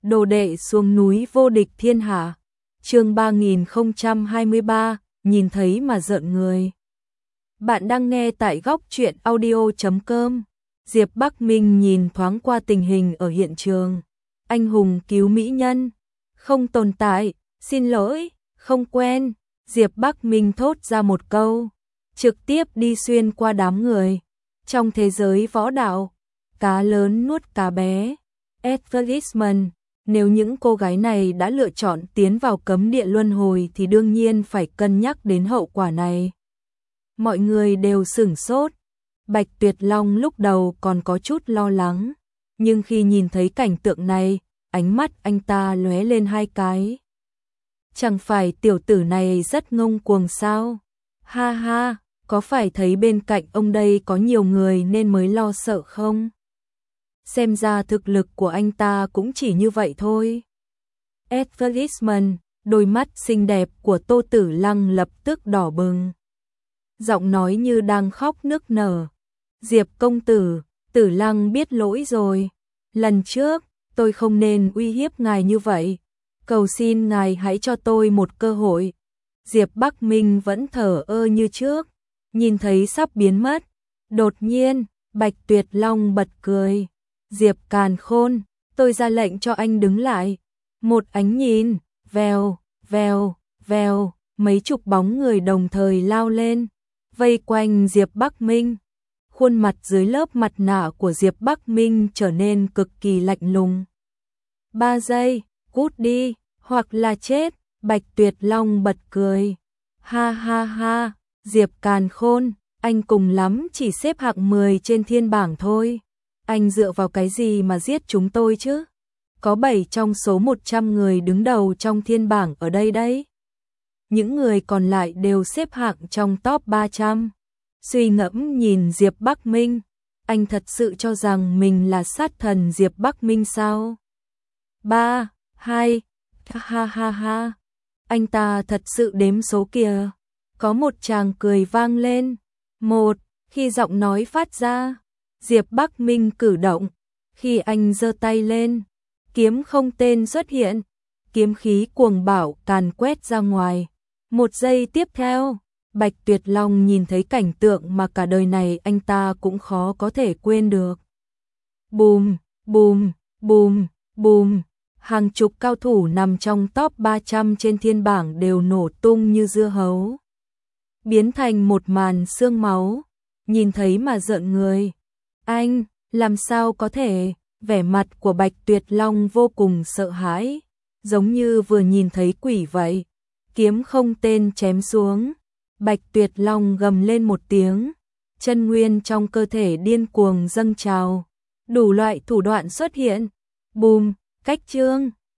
Đồ đệ xuống núi vô địch thiên hạ. Chương 3023, nhìn thấy mà rợn người. Bạn đang nghe tại góc truyện audio.com. Diệp Bắc Minh nhìn thoáng qua tình hình ở hiện trường. Anh hùng cứu mỹ nhân, không tồn tại, xin lỗi, không quen. Diệp Bắc Minh thốt ra một câu, trực tiếp đi xuyên qua đám người. Trong thế giới võ đạo, cá lớn nuốt cá bé. Advertisement. Nếu những cô gái này đã lựa chọn tiến vào cấm địa luân hồi thì đương nhiên phải cân nhắc đến hậu quả này. Mọi người đều sửng sốt. Bạch Tuyệt Long lúc đầu còn có chút lo lắng, nhưng khi nhìn thấy cảnh tượng này, ánh mắt anh ta lóe lên hai cái. Chẳng phải tiểu tử này rất ngông cuồng sao? Ha ha, có phải thấy bên cạnh ông đây có nhiều người nên mới lo sợ không? Xem ra thực lực của anh ta cũng chỉ như vậy thôi. Advertisement, đôi mắt xinh đẹp của Tô Tử Lăng lập tức đỏ bừng. Giọng nói như đang khóc nức nở. Diệp công tử, Tử Lăng biết lỗi rồi. Lần trước, tôi không nên uy hiếp ngài như vậy. Cầu xin ngài hãy cho tôi một cơ hội. Diệp Bắc Minh vẫn thở ơ như trước, nhìn thấy sắp biến mất. Đột nhiên, Bạch Tuyệt Long bật cười. Diệp Càn Khôn, tôi ra lệnh cho anh đứng lại. Một ánh nhìn, vèo, vèo, vèo, mấy chục bóng người đồng thời lao lên, vây quanh Diệp Bắc Minh. Khuôn mặt dưới lớp mặt nạ của Diệp Bắc Minh trở nên cực kỳ lạnh lùng. 3 giây, cút đi, hoặc là chết. Bạch Tuyệt Long bật cười. Ha ha ha, Diệp Càn Khôn, anh cùng lắm chỉ xếp hạng 10 trên thiên bảng thôi. Anh dựa vào cái gì mà giết chúng tôi chứ? Có 7 trong số 100 người đứng đầu trong thiên bảng ở đây đấy. Những người còn lại đều xếp hạng trong top 300. Suy ngẫm nhìn Diệp Bắc Minh, anh thật sự cho rằng mình là sát thần Diệp Bắc Minh sao? 3, 2, ha ha ha. Anh ta thật sự đếm số kìa. Có một tràng cười vang lên. 1, khi giọng nói phát ra, Diệp Bắc Minh cử động. Khi anh giơ tay lên, kiếm không tên xuất hiện. Kiếm khí cuồng bạo càn quét ra ngoài. 1 giây tiếp theo, Bạch Tuyệt Long nhìn thấy cảnh tượng mà cả đời này anh ta cũng khó có thể quên được. Bùm, bùm, bùm, bùm. Hàng chục cao thủ nằm trong top 300 trên thiên bảng đều nổ tung như dưa hấu, biến thành một màn xương máu, nhìn thấy mà rợn người. Anh, làm sao có thể? Vẻ mặt của Bạch Tuyệt Long vô cùng sợ hãi, giống như vừa nhìn thấy quỷ vậy. Kiếm không tên chém xuống, Bạch Tuyệt Long gầm lên một tiếng, chân nguyên trong cơ thể điên cuồng dâng trào, đủ loại thủ đoạn xuất hiện. Bùm, cách chương.